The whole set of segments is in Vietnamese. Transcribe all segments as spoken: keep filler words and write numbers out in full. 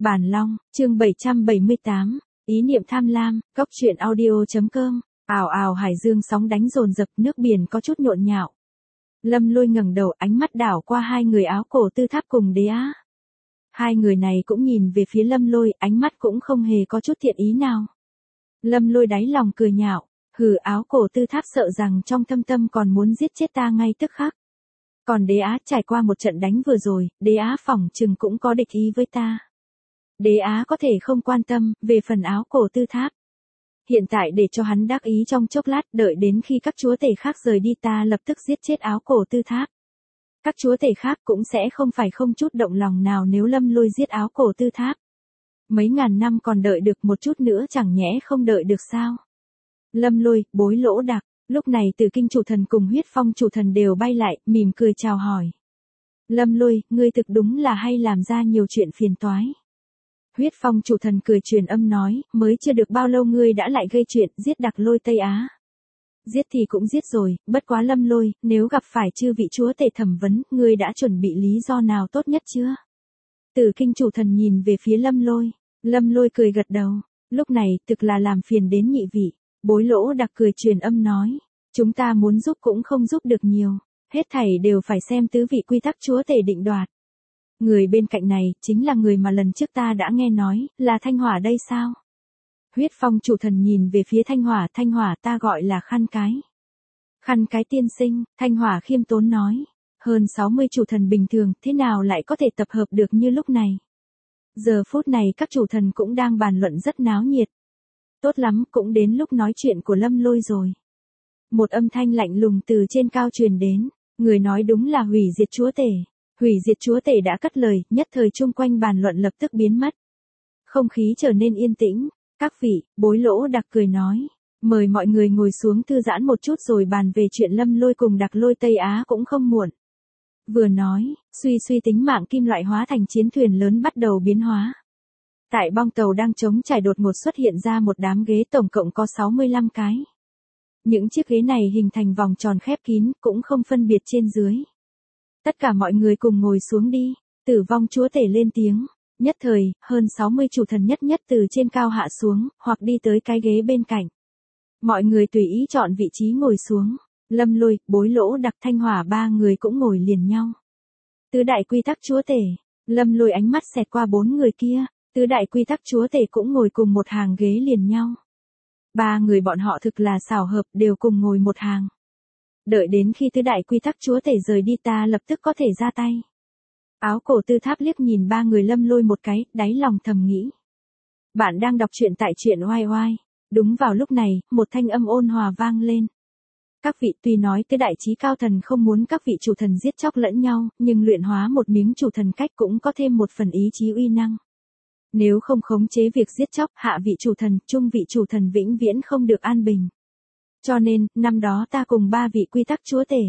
Bản Long, chương bảy trăm bảy mươi tám, ý niệm tham lam, góc truyện audio.com, ào ào hải dương sóng đánh dồn dập, nước biển có chút nhộn nhạo. Lâm Lôi ngẩng đầu, ánh mắt đảo qua hai người áo cổ Tư Tháp cùng Đế Á. Hai người này cũng nhìn về phía Lâm Lôi, ánh mắt cũng không hề có chút thiện ý nào. Lâm Lôi đáy lòng cười nhạo, hừ, áo cổ Tư Tháp sợ rằng trong thâm tâm còn muốn giết chết ta ngay tức khắc. Còn Đế Á trải qua một trận đánh vừa rồi, Đế Á phỏng chừng cũng có địch ý với ta. Đế Á có thể không quan tâm, về phần áo cổ Tư Tháp. Hiện tại để cho hắn đắc ý trong chốc lát, đợi đến khi các chúa tể khác rời đi ta lập tức giết chết áo cổ Tư Tháp. Các chúa tể khác cũng sẽ không phải không chút động lòng nào nếu Lâm Lôi giết áo cổ Tư Tháp. Mấy ngàn năm còn đợi được một chút nữa chẳng nhẽ không đợi được sao? Lâm Lôi, Bối Lỗ Đặc, lúc này Tử Kinh chủ thần cùng Huyết Phong chủ thần đều bay lại, mỉm cười chào hỏi. Lâm Lôi, ngươi thực đúng là hay làm ra nhiều chuyện phiền toái. Huyết Phong chủ thần cười truyền âm nói, mới chưa được bao lâu ngươi đã lại gây chuyện, giết Đặc Lôi Tây Á. Giết thì cũng giết rồi, bất quá Lâm Lôi, nếu gặp phải chư vị chúa tể thẩm vấn, ngươi đã chuẩn bị lý do nào tốt nhất chưa? Tử Kinh chủ thần nhìn về phía Lâm Lôi, Lâm Lôi cười gật đầu, lúc này thực là làm phiền đến nhị vị. Bối Lỗ Đặc cười truyền âm nói, chúng ta muốn giúp cũng không giúp được nhiều, hết thảy đều phải xem tứ vị quy tắc chúa tể định đoạt. Người bên cạnh này, chính là người mà lần trước ta đã nghe nói, là Thanh Hỏa đây sao? Huyết Phong chủ thần nhìn về phía Thanh Hỏa, Thanh Hỏa ta gọi là Khăn Cái. Khăn Cái tiên sinh, Thanh Hỏa khiêm tốn nói, hơn sáu mươi chủ thần bình thường, thế nào lại có thể tập hợp được như lúc này? Giờ phút này các chủ thần cũng đang bàn luận rất náo nhiệt. Tốt lắm, cũng đến lúc nói chuyện của Lâm Lôi rồi. Một âm thanh lạnh lùng từ trên cao truyền đến, người nói đúng là hủy diệt chúa tể. Hủy diệt chúa tể đã cất lời, nhất thời chung quanh bàn luận lập tức biến mất. Không khí trở nên yên tĩnh, các vị, Bối Lỗ Đặc cười nói, mời mọi người ngồi xuống thư giãn một chút rồi bàn về chuyện Lâm Lôi cùng Đặc Lôi Tây Á cũng không muộn. Vừa nói, suy suy tính mạng kim loại hóa thành chiến thuyền lớn bắt đầu biến hóa. Tại bong tàu đang trống trải đột ngột xuất hiện ra một đám ghế tổng cộng có sáu mươi lăm cái. Những chiếc ghế này hình thành vòng tròn khép kín, cũng không phân biệt trên dưới. Tất cả mọi người cùng ngồi xuống đi, Tử Vong chúa tể lên tiếng, nhất thời, hơn sáu mươi chủ thần nhất nhất từ trên cao hạ xuống, hoặc đi tới cái ghế bên cạnh. Mọi người tùy ý chọn vị trí ngồi xuống, Lâm Lôi, Bối Lỗ Đặc, Thanh Hỏa ba người cũng ngồi liền nhau. Tứ đại quy tắc chúa tể, Lâm Lôi ánh mắt xẹt qua bốn người kia. Tứ đại quy tắc chúa tể cũng ngồi cùng một hàng ghế liền nhau. Ba người bọn họ thực là xảo hợp, đều cùng ngồi một hàng. Đợi đến khi tứ đại quy tắc chúa tể rời đi ta lập tức có thể ra tay. Áo cổ Tư Tháp liếc nhìn ba người Lâm Lôi một cái, đáy lòng thầm nghĩ. Bạn đang đọc truyện tại truyện oai oai. Đúng vào lúc này, một thanh âm ôn hòa vang lên. Các vị, tuy nói tứ đại chí cao thần không muốn các vị chủ thần giết chóc lẫn nhau, nhưng luyện hóa một miếng chủ thần cách cũng có thêm một phần ý chí uy năng. Nếu không khống chế việc giết chóc, hạ vị chủ thần, trung vị chủ thần vĩnh viễn không được an bình. Cho nên, năm đó ta cùng ba vị quy tắc chúa tể.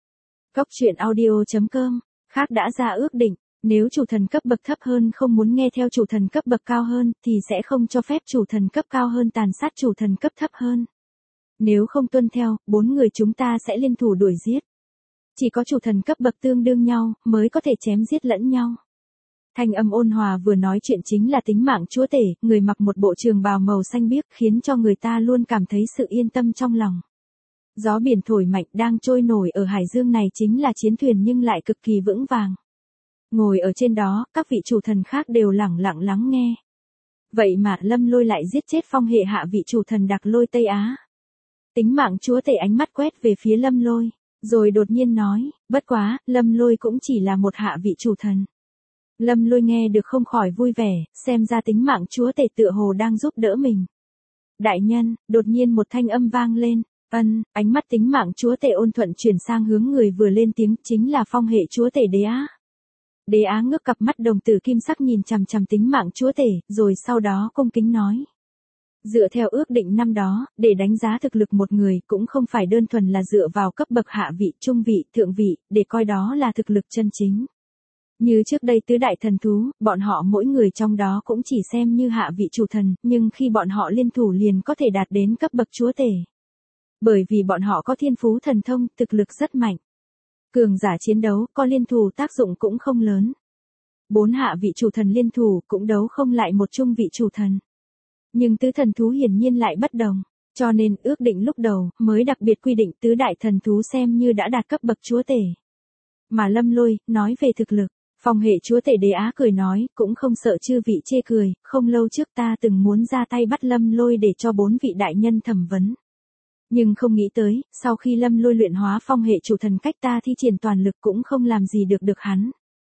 Góc truyện audio.com, khác đã ra ước định, nếu chủ thần cấp bậc thấp hơn không muốn nghe theo chủ thần cấp bậc cao hơn, thì sẽ không cho phép chủ thần cấp cao hơn tàn sát chủ thần cấp thấp hơn. Nếu không tuân theo, bốn người chúng ta sẽ liên thủ đuổi giết. Chỉ có chủ thần cấp bậc tương đương nhau, mới có thể chém giết lẫn nhau. Thanh âm ôn hòa vừa nói chuyện chính là tính mạng chúa tể, người mặc một bộ trường bào màu xanh biếc khiến cho người ta luôn cảm thấy sự yên tâm trong lòng. Gió biển thổi mạnh đang trôi nổi ở hải dương này chính là chiến thuyền nhưng lại cực kỳ vững vàng. Ngồi ở trên đó, các vị chủ thần khác đều lẳng lặng lắng nghe. Vậy mà Lâm Lôi lại giết chết phong hệ hạ vị chủ thần Đặc Lôi Tây Á. Tính mạng chúa tể ánh mắt quét về phía Lâm Lôi, rồi đột nhiên nói, bất quá, Lâm Lôi cũng chỉ là một hạ vị chủ thần. Lâm Lôi nghe được không khỏi vui vẻ, xem ra tính mạng chúa tể tựa hồ đang giúp đỡ mình. Đại nhân, đột nhiên một thanh âm vang lên, ân, ánh mắt tính mạng chúa tể ôn thuận chuyển sang hướng người vừa lên tiếng, chính là phong hệ chúa tể Đế Á. Đế Á ngước cặp mắt đồng tử kim sắc nhìn chằm chằm tính mạng chúa tể, rồi sau đó cung kính nói. Dựa theo ước định năm đó, để đánh giá thực lực một người cũng không phải đơn thuần là dựa vào cấp bậc hạ vị, trung vị, thượng vị, để coi đó là thực lực chân chính. Như trước đây tứ đại thần thú, bọn họ mỗi người trong đó cũng chỉ xem như hạ vị chủ thần, nhưng khi bọn họ liên thủ liền có thể đạt đến cấp bậc chúa tể. Bởi vì bọn họ có thiên phú thần thông, thực lực rất mạnh. Cường giả chiến đấu, có liên thủ tác dụng cũng không lớn. bốn hạ vị chủ thần liên thủ cũng đấu không lại một trung vị chủ thần. Nhưng tứ thần thú hiển nhiên lại bất đồng, cho nên ước định lúc đầu mới đặc biệt quy định tứ đại thần thú xem như đã đạt cấp bậc chúa tể. Mà Lâm Lôi, nói về thực lực, phong hệ chúa tể Đế Á cười nói, cũng không sợ chư vị chê cười, không lâu trước ta từng muốn ra tay bắt Lâm Lôi để cho bốn vị đại nhân thẩm vấn. Nhưng không nghĩ tới, sau khi Lâm Lôi luyện hóa phong hệ chủ thần cách ta thi triển toàn lực cũng không làm gì được được hắn.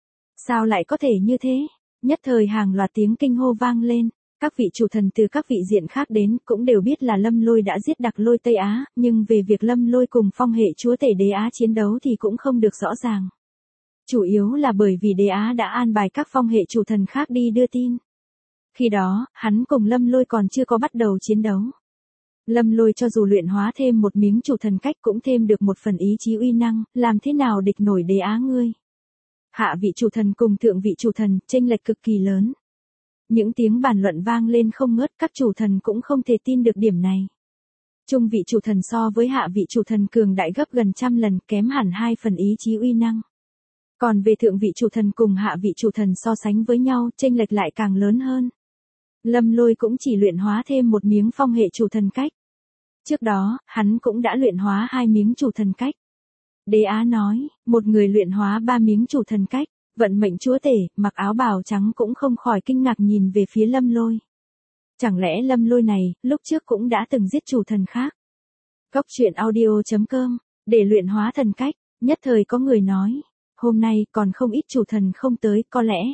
Sao lại có thể như thế? Nhất thời hàng loạt tiếng kinh hô vang lên, các vị chủ thần từ các vị diện khác đến cũng đều biết là Lâm Lôi đã giết Đặc Lôi Tây Á, nhưng về việc Lâm Lôi cùng phong hệ chúa tể Đế Á chiến đấu thì cũng không được rõ ràng. Chủ yếu là bởi vì Đế Á đã an bài các phong hệ chủ thần khác đi đưa tin. Khi đó, hắn cùng Lâm Lôi còn chưa có bắt đầu chiến đấu. Lâm Lôi cho dù luyện hóa thêm một miếng chủ thần cách cũng thêm được một phần ý chí uy năng, làm thế nào địch nổi Đế Á ngươi. Hạ vị chủ thần cùng thượng vị chủ thần, chênh lệch cực kỳ lớn. Những tiếng bàn luận vang lên không ngớt, các chủ thần cũng không thể tin được điểm này. Trung vị chủ thần so với hạ vị chủ thần cường đại gấp gần trăm lần, kém hẳn hai phần ý chí uy năng. Còn về thượng vị chủ thần cùng hạ vị chủ thần so sánh với nhau, chênh lệch lại càng lớn hơn. Lâm Lôi cũng chỉ luyện hóa thêm một miếng phong hệ chủ thần cách. Trước đó, hắn cũng đã luyện hóa hai miếng chủ thần cách. Đế Á nói, một người luyện hóa ba miếng chủ thần cách, vận mệnh chúa tể, mặc áo bào trắng cũng không khỏi kinh ngạc nhìn về phía Lâm Lôi. Chẳng lẽ Lâm Lôi này, lúc trước cũng đã từng giết chủ thần khác? Góc truyện audio chấm com, để luyện hóa thần cách, nhất thời có người nói, hôm nay còn không ít chủ thần không tới, có lẽ.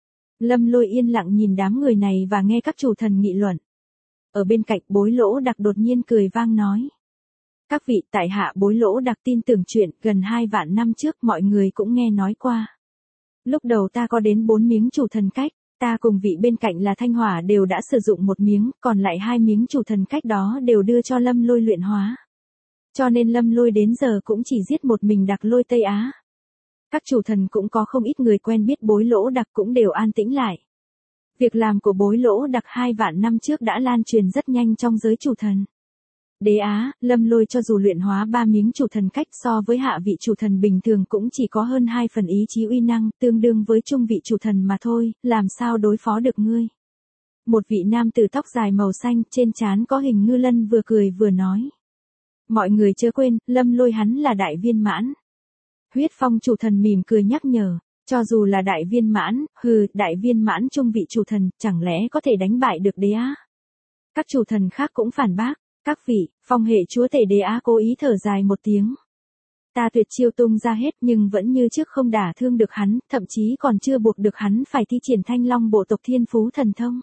Lâm Lôi yên lặng nhìn đám người này và nghe các chủ thần nghị luận. Ở bên cạnh Bối Lỗ Đặc đột nhiên cười vang nói. Các vị, tại hạ Bối Lỗ Đặc tin tưởng chuyện, gần hai vạn năm trước mọi người cũng nghe nói qua. Lúc đầu ta có đến bốn miếng chủ thần cách, ta cùng vị bên cạnh là Thanh Hỏa đều đã sử dụng một miếng, còn lại hai miếng chủ thần cách đó đều đưa cho Lâm Lôi luyện hóa. Cho nên Lâm Lôi đến giờ cũng chỉ giết một mình Đặc Lôi Tây Á. Các chủ thần cũng có không ít người quen biết Bối Lỗ Đặc cũng đều an tĩnh lại. Việc làm của Bối Lỗ Đặc hai vạn năm trước đã lan truyền rất nhanh trong giới chủ thần. Đế Á, Lâm Lôi cho dù luyện hóa ba miếng chủ thần cách so với hạ vị chủ thần bình thường cũng chỉ có hơn hai phần ý chí uy năng, tương đương với trung vị chủ thần mà thôi, làm sao đối phó được ngươi. Một vị nam tử tóc dài màu xanh, trên trán có hình ngư lân vừa cười vừa nói. Mọi người chớ quên, Lâm Lôi hắn là đại viên mãn. Huyết Phong chủ thần mỉm cười nhắc nhở, cho dù là đại viên mãn, hừ, đại viên mãn trung vị chủ thần, chẳng lẽ có thể đánh bại được Đế Á. Các chủ thần khác cũng phản bác. Các vị, phong hệ chúa tể Đế Á cố ý thở dài một tiếng. Ta tuyệt chiêu tung ra hết nhưng vẫn như trước không đả thương được hắn, thậm chí còn chưa buộc được hắn phải thi triển Thanh Long bộ tộc Thiên Phú thần thông.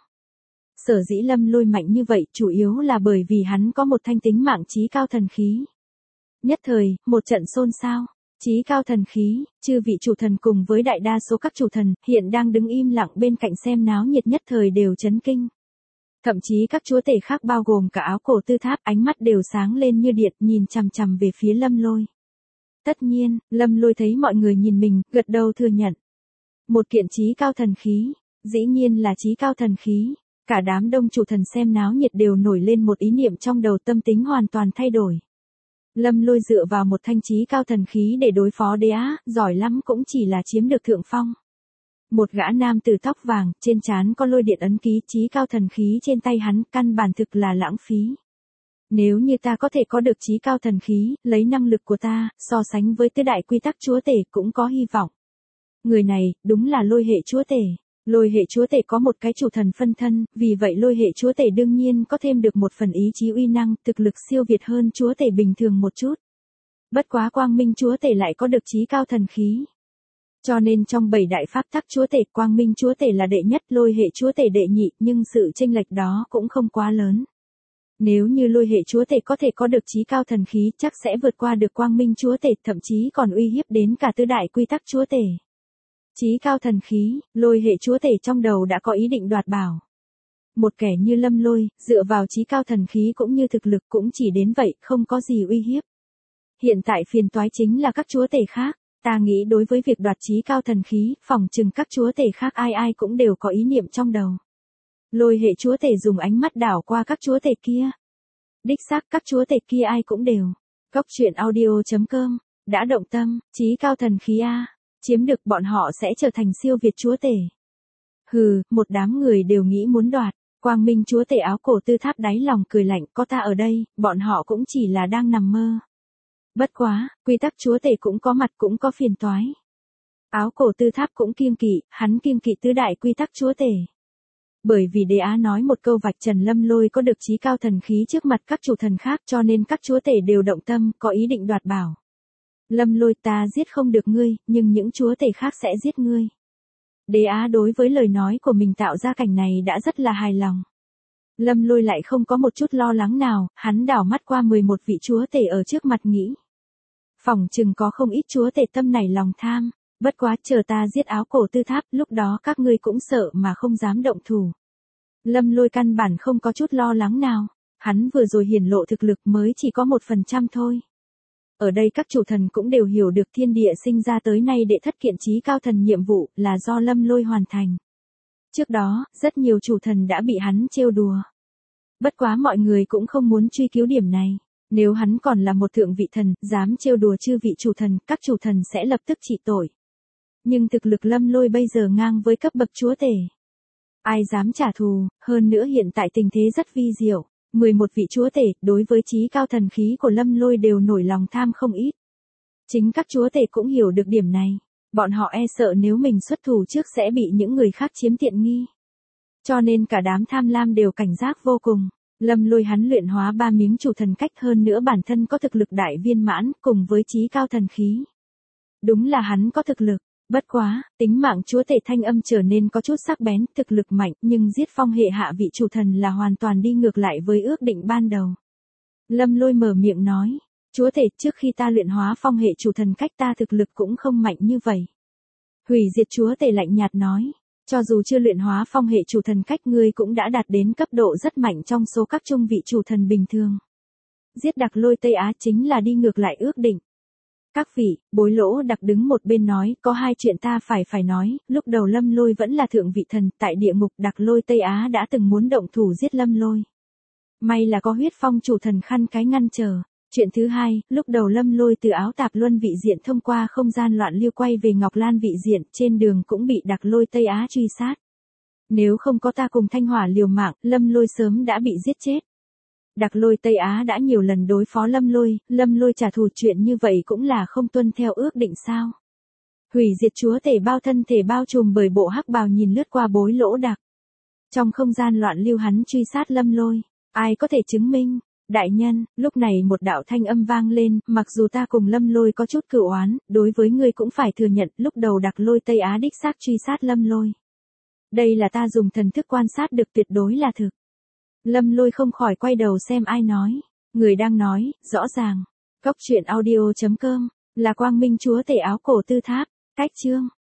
Sở dĩ Lâm Lôi mạnh như vậy chủ yếu là bởi vì hắn có một thanh tính mạng chí cao thần khí. Nhất thời, một trận xôn xao. Chí cao thần khí, chư vị chủ thần cùng với đại đa số các chủ thần hiện đang đứng im lặng bên cạnh xem náo nhiệt nhất thời đều chấn kinh. Thậm chí các chúa tể khác bao gồm cả Áo Cổ Tư Tháp ánh mắt đều sáng lên như điện nhìn chằm chằm về phía Lâm Lôi. Tất nhiên, Lâm Lôi thấy mọi người nhìn mình, gật đầu thừa nhận. Một kiện chí cao thần khí, dĩ nhiên là chí cao thần khí, cả đám đông chủ thần xem náo nhiệt đều nổi lên một ý niệm trong đầu, tâm tính hoàn toàn thay đổi. Lâm Lôi dựa vào một thanh chí cao thần khí để đối phó Đế Á, giỏi lắm cũng chỉ là chiếm được thượng phong. Một gã nam tử tóc vàng, trên trán có lôi điện ấn ký, chí cao thần khí trên tay hắn, căn bản thực là lãng phí. Nếu như ta có thể có được chí cao thần khí, lấy năng lực của ta, so sánh với tứ đại quy tắc chúa tể cũng có hy vọng. Người này, đúng là lôi hệ chúa tể. Lôi hệ chúa tể có một cái chủ thần phân thân, vì vậy lôi hệ chúa tể đương nhiên có thêm được một phần ý chí uy năng, thực lực siêu việt hơn chúa tể bình thường một chút. Bất quá quang minh chúa tể lại có được chí cao thần khí. Cho nên trong bảy đại pháp tắc chúa tể, quang minh chúa tể là đệ nhất, lôi hệ chúa tể đệ nhị, nhưng sự chênh lệch đó cũng không quá lớn. Nếu như lôi hệ chúa tể có thể có được chí cao thần khí, chắc sẽ vượt qua được quang minh chúa tể, thậm chí còn uy hiếp đến cả tứ đại quy tắc chúa tể. Chí cao thần khí, lôi hệ chúa tể trong đầu đã có ý định đoạt bảo. Một kẻ như Lâm Lôi, dựa vào chí cao thần khí cũng như thực lực cũng chỉ đến vậy, không có gì uy hiếp. Hiện tại phiền toái chính là các chúa tể khác. Ta nghĩ đối với việc đoạt chí cao thần khí, phỏng chừng các chúa tể khác ai ai cũng đều có ý niệm trong đầu. Lôi hệ chúa tể dùng ánh mắt đảo qua các chúa tể kia. Đích xác các chúa tể kia ai cũng đều. Góc truyện audio chấm com, đã động tâm, chí cao thần khí A, chiếm được bọn họ sẽ trở thành siêu việt chúa tể. Hừ, một đám người đều nghĩ muốn đoạt. Quang Minh chúa tể áo cổ tư tháp đáy lòng cười lạnh, có ta ở đây, bọn họ cũng chỉ là đang nằm mơ. Bất quá, quy tắc chúa tể cũng có mặt cũng có phiền toái. Áo cổ tư tháp cũng kiêng kỵ, hắn kiêng kỵ tứ đại quy tắc chúa tể. Bởi vì Đế Á nói một câu vạch trần Lâm Lôi có được chí cao thần khí trước mặt các chủ thần khác, cho nên các chúa tể đều động tâm, có ý định đoạt bảo. Lâm Lôi, ta giết không được ngươi, nhưng những chúa tể khác sẽ giết ngươi. Đế Á đối với lời nói của mình tạo ra cảnh này đã rất là hài lòng. Lâm Lôi lại không có một chút lo lắng nào, hắn đảo mắt qua mười một vị chúa tể ở trước mặt nghĩ. Phỏng chừng có không ít chúa tể tâm này lòng tham, bất quá chờ ta giết áo cổ tư tháp, lúc đó các ngươi cũng sợ mà không dám động thủ. Lâm Lôi căn bản không có chút lo lắng nào, hắn vừa rồi hiển lộ thực lực mới chỉ có một phần trăm thôi. Ở đây các chủ thần cũng đều hiểu được thiên địa sinh ra tới nay đệ thất kiện chí cao thần nhiệm vụ là do Lâm Lôi hoàn thành. Trước đó, rất nhiều chủ thần đã bị hắn trêu đùa. Bất quá mọi người cũng không muốn truy cứu điểm này. Nếu hắn còn là một thượng vị thần, dám trêu đùa chư vị chủ thần, các chủ thần sẽ lập tức trị tội. Nhưng thực lực Lâm Lôi bây giờ ngang với cấp bậc chúa tể. Ai dám trả thù, hơn nữa hiện tại tình thế rất vi diệu. mười một vị chúa tể, đối với chí cao thần khí của Lâm Lôi đều nổi lòng tham không ít. Chính các chúa tể cũng hiểu được điểm này. Bọn họ e sợ nếu mình xuất thủ trước sẽ bị những người khác chiếm tiện nghi. Cho nên cả đám tham lam đều cảnh giác vô cùng. Lâm Lôi hắn luyện hóa ba miếng chủ thần cách, hơn nữa bản thân có thực lực đại viên mãn, cùng với chí cao thần khí. Đúng là hắn có thực lực, bất quá, tính mạng chúa tể thanh âm trở nên có chút sắc bén, thực lực mạnh, nhưng giết phong hệ hạ vị chủ thần là hoàn toàn đi ngược lại với ước định ban đầu. Lâm Lôi mở miệng nói, chúa tể, trước khi ta luyện hóa phong hệ chủ thần cách ta thực lực cũng không mạnh như vậy. Hủy diệt chúa tể lạnh nhạt nói. Cho dù chưa luyện hóa phong hệ chủ thần cách, ngươi cũng đã đạt đến cấp độ rất mạnh trong số các trung vị chủ thần bình thường. Giết Đặc Lôi Tây Á chính là đi ngược lại ước định. Các vị, Bối Lỗ Đặc đứng một bên nói, có hai chuyện ta phải phải nói, lúc đầu Lâm Lôi vẫn là thượng vị thần, tại địa ngục Đặc Lôi Tây Á đã từng muốn động thủ giết Lâm Lôi. May là có huyết phong chủ thần khăn cái ngăn trở. Chuyện thứ hai, lúc đầu Lâm Lôi từ áo tạp luân vị diện thông qua không gian loạn lưu quay về Ngọc Lan vị diện, trên đường cũng bị Đặc Lôi Tây Á truy sát. Nếu không có ta cùng Thanh Hỏa liều mạng, Lâm Lôi sớm đã bị giết chết. Đặc Lôi Tây Á đã nhiều lần đối phó Lâm Lôi, Lâm Lôi trả thù, chuyện như vậy cũng là không tuân theo ước định sao. Hủy diệt chúa tể bao thân thể bao trùm bởi bộ hắc bào nhìn lướt qua Bối Lỗ Đặc. Trong không gian loạn lưu hắn truy sát Lâm Lôi, ai có thể chứng minh? Đại nhân, lúc này một đạo thanh âm vang lên, mặc dù ta cùng Lâm Lôi có chút cửu oán, đối với ngươi cũng phải thừa nhận, lúc đầu Đặc Lôi Tây Á đích xác truy sát Lâm Lôi. Đây là ta dùng thần thức quan sát được, tuyệt đối là thực. Lâm Lôi không khỏi quay đầu xem ai nói. Người đang nói, rõ ràng. Cốc truyện audio chấm com, là Quang Minh chúa tể áo cổ tư tháp, cách chương.